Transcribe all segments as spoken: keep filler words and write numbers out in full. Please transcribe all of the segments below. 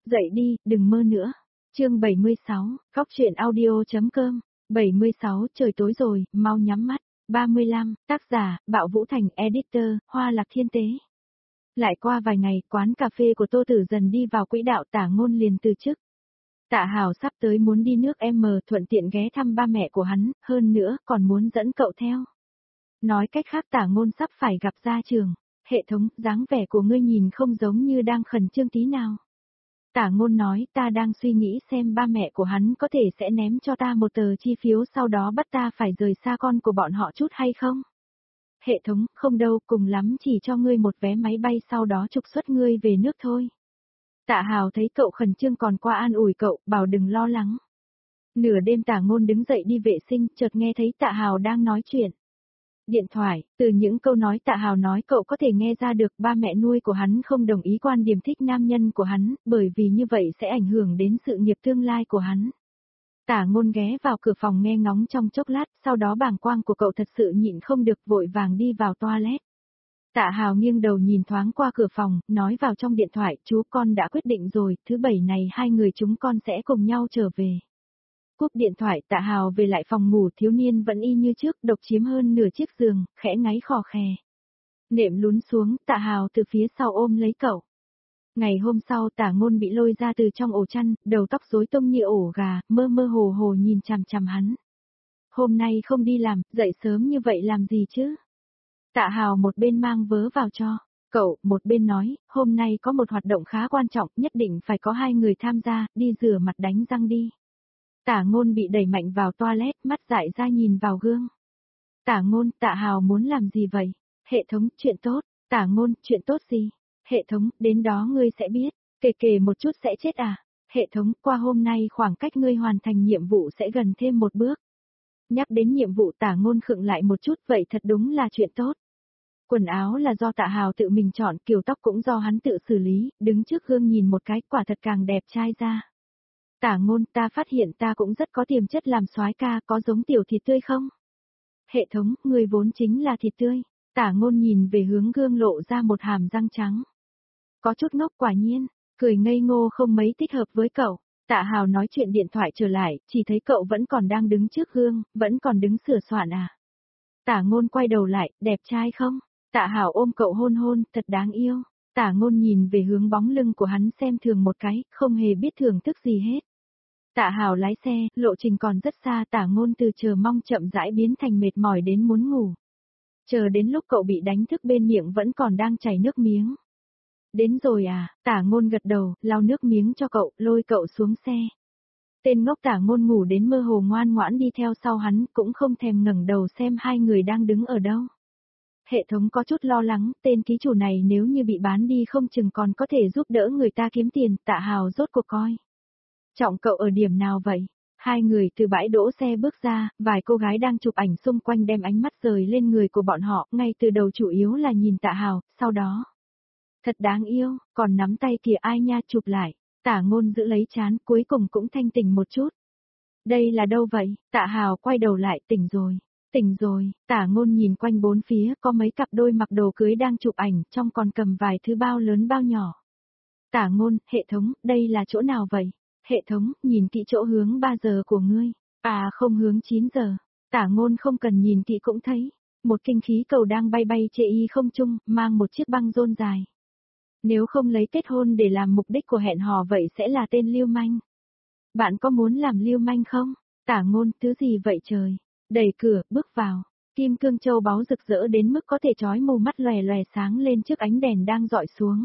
Dậy đi, đừng mơ nữa. Chương bảy mươi sáu, khóc chuyện audio.com. bảy mươi sáu, trời tối rồi, mau nhắm mắt. ba mươi lăm, tác giả, Bạo Vũ Thành, editor, Hoa Lạc Thiên Tế. Lại qua vài ngày, quán cà phê của Tô Tử dần đi vào quỹ đạo, Tả Ngôn liền từ chức. Tạ Hào sắp tới muốn đi nước M, thuận tiện ghé thăm ba mẹ của hắn, hơn nữa còn muốn dẫn cậu theo. Nói cách khác, Tả Ngôn sắp phải gặp gia trường. Hệ thống, dáng vẻ của ngươi nhìn không giống như đang khẩn trương tí nào. Tả Ngôn nói, ta đang suy nghĩ xem ba mẹ của hắn có thể sẽ ném cho ta một tờ chi phiếu, sau đó bắt ta phải rời xa con của bọn họ chút hay không? Hệ thống, không đâu, cùng lắm chỉ cho ngươi một vé máy bay, sau đó trục xuất ngươi về nước thôi. Tạ Hào thấy cậu khẩn trương còn qua an ủi cậu, bảo đừng lo lắng. Nửa đêm Tả Ngôn đứng dậy đi vệ sinh, chợt nghe thấy Tạ Hào đang nói chuyện. Điện thoại, từ những câu nói Tạ Hào nói cậu có thể nghe ra được ba mẹ nuôi của hắn không đồng ý quan điểm thích nam nhân của hắn, bởi vì như vậy sẽ ảnh hưởng đến sự nghiệp tương lai của hắn. Tả Ngôn ghé vào cửa phòng nghe ngóng trong chốc lát, sau đó bàng quang của cậu thật sự nhịn không được, vội vàng đi vào toilet. Tạ Hào nghiêng đầu nhìn thoáng qua cửa phòng, nói vào trong điện thoại, chú con đã quyết định rồi, thứ bảy này hai người chúng con sẽ cùng nhau trở về. Cúp điện thoại, Tạ Hào về lại phòng ngủ, thiếu niên vẫn y như trước, độc chiếm hơn nửa chiếc giường, khẽ ngáy khò khè. Nệm lún xuống, Tạ Hào từ phía sau ôm lấy cậu. Ngày hôm sau Tả Ngôn bị lôi ra từ trong ổ chăn, đầu tóc rối tung như ổ gà, mơ mơ hồ hồ nhìn chằm chằm hắn. Hôm nay không đi làm, dậy sớm như vậy làm gì chứ? Tạ Hào một bên mang vớ vào cho cậu, một bên nói, hôm nay có một hoạt động khá quan trọng, nhất định phải có hai người tham gia, đi rửa mặt đánh răng đi. Tả Ngôn bị đẩy mạnh vào toilet, mắt dại ra nhìn vào gương. Tả Ngôn, Tạ Hào muốn làm gì vậy? Hệ thống, chuyện tốt. Tả Ngôn, chuyện tốt gì? Hệ thống, đến đó ngươi sẽ biết. Kể kể một chút sẽ chết à? Hệ thống, qua hôm nay khoảng cách ngươi hoàn thành nhiệm vụ sẽ gần thêm một bước. Nhắc đến nhiệm vụ, Tả Ngôn khựng lại một chút, vậy thật đúng là chuyện tốt. Quần áo là do Tạ Hào tự mình chọn, kiểu tóc cũng do hắn tự xử lý, đứng trước gương nhìn một cái, quả thật càng đẹp trai ra. Tả Ngôn, ta phát hiện ta cũng rất có tiềm chất làm soái ca, có giống tiểu thịt tươi không? Hệ thống, người vốn chính là thịt tươi. Tả Ngôn nhìn về hướng gương lộ ra một hàm răng trắng. Có chút ngốc quả nhiên, cười ngây ngô không mấy thích hợp với cậu. Tạ Hào nói chuyện điện thoại trở lại, chỉ thấy cậu vẫn còn đang đứng trước gương, vẫn còn đứng sửa soạn à. Tả Ngôn quay đầu lại, đẹp trai không? Tạ Hào ôm cậu hôn hôn, thật đáng yêu. Tả Ngôn nhìn về hướng bóng lưng của hắn xem thường một cái, không hề biết thưởng thức gì hết. Tạ Hào lái xe, lộ trình còn rất xa, Tả Ngôn từ chờ mong chậm rãi biến thành mệt mỏi đến muốn ngủ. Chờ đến lúc cậu bị đánh thức bên miệng vẫn còn đang chảy nước miếng. Đến rồi à? Tả Ngôn gật đầu, lau nước miếng cho cậu, lôi cậu xuống xe. Tên ngốc Tả Ngôn ngủ đến mơ hồ ngoan ngoãn đi theo sau hắn, cũng không thèm ngẩng đầu xem hai người đang đứng ở đâu. Hệ thống có chút lo lắng, tên ký chủ này nếu như bị bán đi không chừng còn có thể giúp đỡ người ta kiếm tiền, Tạ Hào rốt cuộc coi. Trọng cậu ở điểm nào vậy? Hai người từ bãi đỗ xe bước ra, vài cô gái đang chụp ảnh xung quanh đem ánh mắt rời lên người của bọn họ, ngay từ đầu chủ yếu là nhìn Tạ Hào, sau đó. Thật đáng yêu, còn nắm tay kìa ai nha, chụp lại. Tả Ngôn giữ lấy trán, cuối cùng cũng thanh tỉnh một chút. Đây là đâu vậy? Tạ Hào quay đầu lại, tỉnh rồi. Tỉnh rồi, Tả Ngôn nhìn quanh bốn phía, có mấy cặp đôi mặc đồ cưới đang chụp ảnh, trong còn cầm vài thứ bao lớn bao nhỏ. Tả Ngôn, hệ thống, đây là chỗ nào vậy? Hệ thống, nhìn kỹ chỗ hướng ba giờ của ngươi. À không, hướng chín giờ. Tả Ngôn không cần nhìn kỹ cũng thấy. Một kinh khí cầu đang bay bay chê y không trung, mang một chiếc băng rôn dài. Nếu không lấy kết hôn để làm mục đích của hẹn hò vậy sẽ là tên lưu manh. Bạn có muốn làm lưu manh không? Tả Ngôn, thứ gì vậy trời? Đẩy cửa, bước vào. Kim cương châu báu rực rỡ đến mức có thể chói mù mắt, lòe lòe sáng lên trước ánh đèn đang dọi xuống.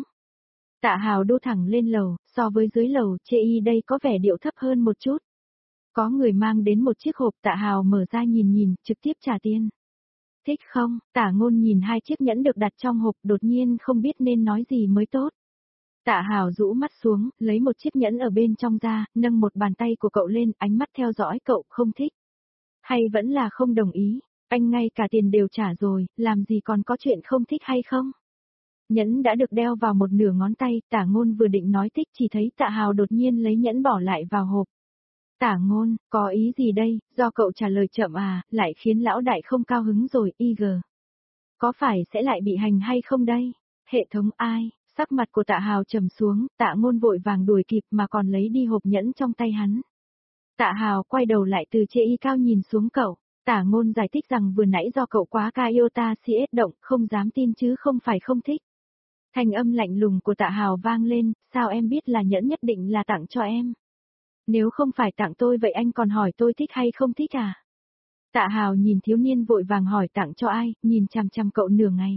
Tạ Hào đu thẳng lên lầu, so với dưới lầu, chê y đây có vẻ điệu thấp hơn một chút. Có người mang đến một chiếc hộp, Tạ Hào mở ra nhìn nhìn, trực tiếp trả tiền. Thích không? Tả Ngôn nhìn hai chiếc nhẫn được đặt trong hộp, đột nhiên không biết nên nói gì mới tốt. Tạ Hào rũ mắt xuống, lấy một chiếc nhẫn ở bên trong ra, nâng một bàn tay của cậu lên, ánh mắt theo dõi cậu, không thích. Hay vẫn là không đồng ý, anh ngay cả tiền đều trả rồi, làm gì còn có chuyện không thích hay không? Nhẫn đã được đeo vào một nửa ngón tay, Tả Ngôn vừa định nói thích chỉ thấy Tạ Hào đột nhiên lấy nhẫn bỏ lại vào hộp. Tả Ngôn, có ý gì đây, do cậu trả lời chậm à, lại khiến lão đại không cao hứng rồi, i giê. Có phải sẽ lại bị hành hay không đây? Hệ thống ai, Sắc mặt của Tạ Hào trầm xuống, Tạ Ngôn vội vàng đuổi kịp mà còn lấy đi hộp nhẫn trong tay hắn. Tạ Hào quay đầu lại từ trên y cao nhìn xuống cậu. Tạ Ngôn giải thích rằng vừa nãy do cậu quá ca yêu ta si ết động, không dám tin chứ không phải không thích. Thanh âm lạnh lùng của Tạ Hào vang lên, sao em biết là nhẫn nhất định là tặng cho em? Nếu không phải tặng tôi vậy anh còn hỏi tôi thích hay không thích à? Tạ Hào nhìn thiếu niên vội vàng hỏi tặng cho ai, nhìn chằm chằm cậu nửa ngày.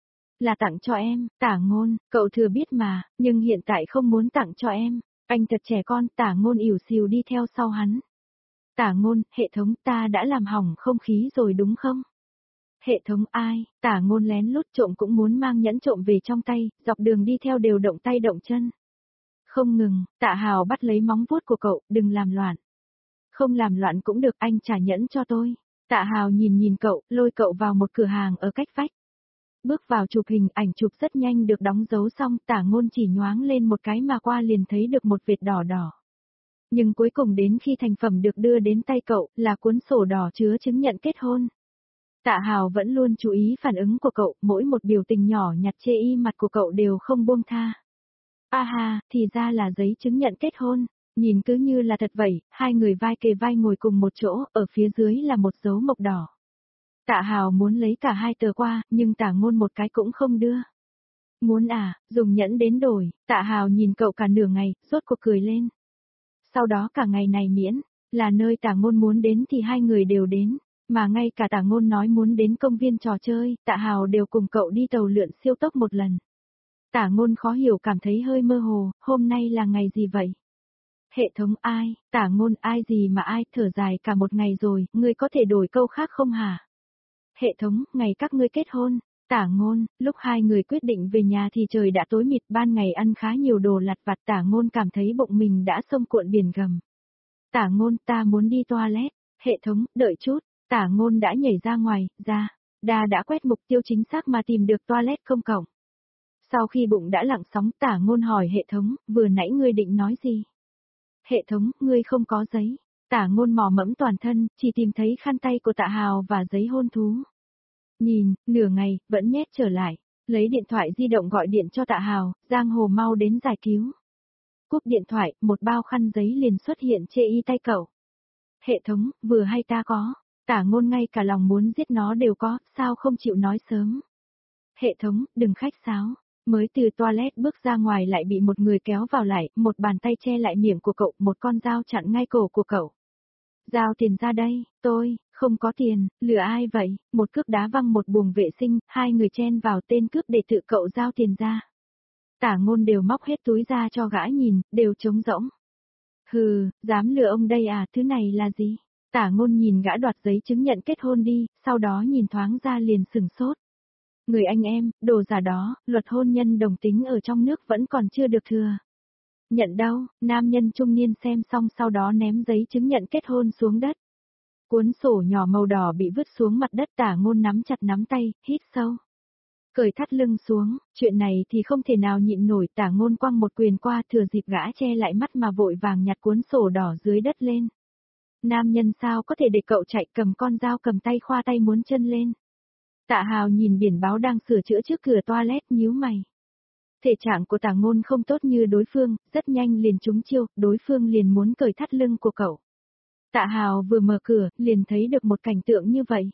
Là tặng cho em, Tạ Ngôn, cậu thừa biết mà, nhưng hiện tại không muốn tặng cho em. Anh thật trẻ con, Tạ Ngôn ỉu xìu đi theo sau hắn. Tạ Ngôn, hệ thống ta đã làm hỏng không khí rồi đúng không? Hệ thống ai? Tạ Ngôn lén lút trộm cũng muốn mang nhẫn trộm về trong tay, dọc đường đi theo đều động tay động chân. Không ngừng, Tạ Hào bắt lấy móng vuốt của cậu, đừng làm loạn. Không làm loạn cũng được, anh trả nhẫn cho tôi. Tạ Hào nhìn nhìn cậu, lôi cậu vào một cửa hàng ở cách vách. Bước vào chụp hình, ảnh chụp rất nhanh được đóng dấu xong, Tạ Ngôn chỉ nhoáng lên một cái mà qua liền thấy được một vệt đỏ đỏ. Nhưng cuối cùng đến khi thành phẩm được đưa đến tay cậu, là cuốn sổ đỏ chứa chứng nhận kết hôn. Tạ Hào vẫn luôn chú ý phản ứng của cậu, mỗi một biểu tình nhỏ nhặt chê y mặt của cậu đều không buông tha. A ha, thì ra là giấy chứng nhận kết hôn, nhìn cứ như là thật vậy, hai người vai kề vai ngồi cùng một chỗ, ở phía dưới là một dấu mộc đỏ. Tạ Hào muốn lấy cả hai tờ qua, nhưng Tạ Ngôn một cái cũng không đưa. Muốn à, dùng nhẫn đến đổi, Tạ Hào nhìn cậu cả nửa ngày, rốt cuộc cười lên. Sau đó cả ngày này miễn, là nơi Tạ Ngôn muốn đến thì hai người đều đến, mà ngay cả Tạ Ngôn nói muốn đến công viên trò chơi, Tạ Hào đều cùng cậu đi tàu lượn siêu tốc một lần. Tạ Ngôn khó hiểu cảm thấy hơi mơ hồ, hôm nay là ngày gì vậy? Hệ thống ai, Tạ Ngôn ai gì mà ai, thở dài cả một ngày rồi, ngươi có thể đổi câu khác không hả? Hệ thống, ngày các ngươi kết hôn. Tạ Ngôn, lúc hai người quyết định về nhà thì trời đã tối mịt, ban ngày ăn khá nhiều đồ lặt vặt, Tạ Ngôn cảm thấy bụng mình đã sông cuộn biển gầm. Tạ Ngôn, ta muốn đi toilet. Hệ thống, đợi chút. Tạ Ngôn đã nhảy ra ngoài, ra. Đa đã quét mục tiêu chính xác mà tìm được toilet công cộng. Sau khi bụng đã lặng sóng, Tạ Ngôn hỏi hệ thống, vừa nãy ngươi định nói gì? Hệ thống, ngươi không có giấy. Tạ Ngôn mò mẫm toàn thân, chỉ tìm thấy khăn tay của Tạ Hào và giấy hôn thú. Nhìn, nửa ngày, vẫn nhét trở lại. Lấy điện thoại di động gọi điện cho Tạ Hào, Giang Hồ mau đến giải cứu. Cúp điện thoại, một bao khăn giấy liền xuất hiện trên y tay cậu. Hệ thống, vừa hay ta có. Tạ Ngôn ngay cả lòng muốn giết nó đều có, sao không chịu nói sớm. Hệ thống, đừng khách sáo. Mới từ toilet bước ra ngoài lại bị một người kéo vào lại, một bàn tay che lại miệng của cậu, một con dao chặn ngay cổ của cậu. Giao tiền ra đây, tôi, không có tiền, lừa ai vậy, một cước đá văng một buồng vệ sinh, hai người chen vào tên cướp để tự cậu giao tiền ra. Tạ Ngôn đều móc hết túi ra cho gã nhìn, đều trống rỗng. Hừ, dám lừa ông đây à, thứ này là gì? Tạ Ngôn nhìn gã đoạt giấy chứng nhận kết hôn đi, sau đó nhìn thoáng ra liền sừng sốt. Người anh em, đồ giả đó, luật hôn nhân đồng tính ở trong nước vẫn còn chưa được thừa. Nhận đâu, nam nhân trung niên xem xong sau đó ném giấy chứng nhận kết hôn xuống đất. Cuốn sổ nhỏ màu đỏ bị vứt xuống mặt đất, Tạ Ngôn nắm chặt nắm tay, hít sâu. Cởi thắt lưng xuống, chuyện này thì không thể nào nhịn nổi, Tạ Ngôn quăng một quyền qua, thừa dịp gã che lại mắt mà vội vàng nhặt cuốn sổ đỏ dưới đất lên. Nam nhân sao có thể để cậu chạy, cầm con dao cầm tay khoa tay muốn chân lên. Tạ Hào nhìn biển báo đang sửa chữa trước cửa toilet, nhíu mày. Thể trạng của Tạ Ngôn không tốt như đối phương, rất nhanh liền trúng chiêu, đối phương liền muốn cởi thắt lưng của cậu. Tạ Hào vừa mở cửa, liền thấy được một cảnh tượng như vậy.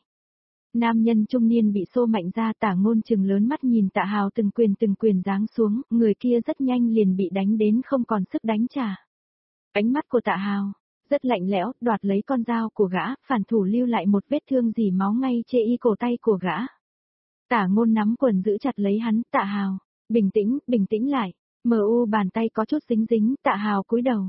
Nam nhân trung niên bị xô mạnh ra, Tạ Ngôn trừng lớn mắt nhìn Tạ Hào từng quyền từng quyền giáng xuống, người kia rất nhanh liền bị đánh đến không còn sức đánh trả. Ánh mắt của Tạ Hào rất lạnh lẽo, đoạt lấy con dao của gã, phản thủ lưu lại một vết thương dỉ máu ngay trên y cổ tay của gã. Tạ Ngôn nắm quần giữ chặt lấy hắn, Tạ Hào, bình tĩnh, bình tĩnh lại. Mờ u bàn tay có chút dính dính, Tạ Hào cúi đầu.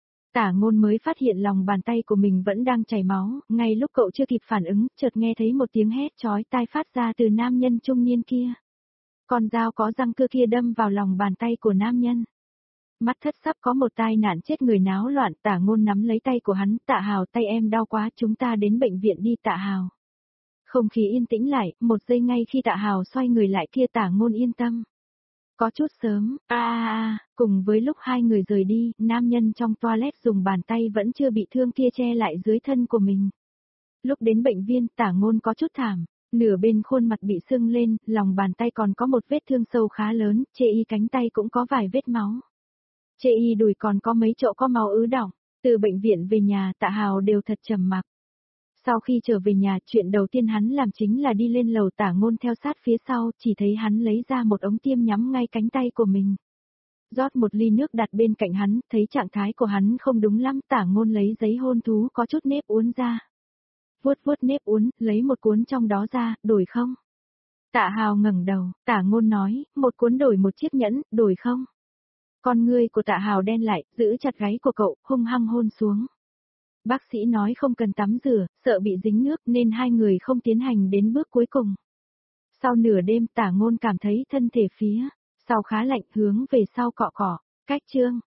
Tạ Ngôn mới phát hiện lòng bàn tay của mình vẫn đang chảy máu, ngay lúc cậu chưa kịp phản ứng, chợt nghe thấy một tiếng hét chói tai phát ra từ nam nhân trung niên kia. Con dao có răng cưa kia đâm vào lòng bàn tay của nam nhân. Mắt thất sắp có một tai nạn chết người náo loạn, Tạ Ngôn nắm lấy tay của hắn, Tạ Hào tay em đau quá, chúng ta đến bệnh viện đi Tạ Hào. Không khí yên tĩnh lại, một giây ngay khi Tạ Hào xoay người lại kia Tạ Ngôn yên tâm. Có chút sớm, a a a, cùng với lúc hai người rời đi, nam nhân trong toilet dùng bàn tay vẫn chưa bị thương kia che lại dưới thân của mình. Lúc đến bệnh viện, Tạ Ngôn có chút thảm, Nửa bên khuôn mặt bị sưng lên, lòng bàn tay còn có một vết thương sâu khá lớn, chê y cánh tay cũng có vài vết máu. Chê y đùi còn có mấy chỗ có máu ứ đọng. Từ bệnh viện về nhà Tạ Hào đều thật trầm mặc. Sau khi trở về nhà, chuyện đầu tiên hắn làm chính là đi lên lầu. Tả Ngôn theo sát phía sau, chỉ thấy hắn lấy ra một ống tiêm nhắm ngay cánh tay của mình. Rót một ly nước đặt bên cạnh hắn, thấy trạng thái của hắn không đúng lắm, Tả Ngôn lấy giấy hôn thú có chút nếp uốn ra. Vuốt vuốt nếp uốn, lấy một cuốn trong đó ra, đổi không? Tạ Hào ngẩng đầu, Tả Ngôn nói, một cuốn đổi một chiếc nhẫn, đổi không? Con ngươi của Tạ Hào đen lại, giữ chặt gáy của cậu, hung hăng hôn xuống. Bác sĩ nói không cần tắm rửa, sợ bị dính nước nên hai người không tiến hành đến bước cuối cùng. Sau nửa đêm Tả Ngôn cảm thấy thân thể phía sau khá lạnh, hướng về sau cọ cọ, cách chương.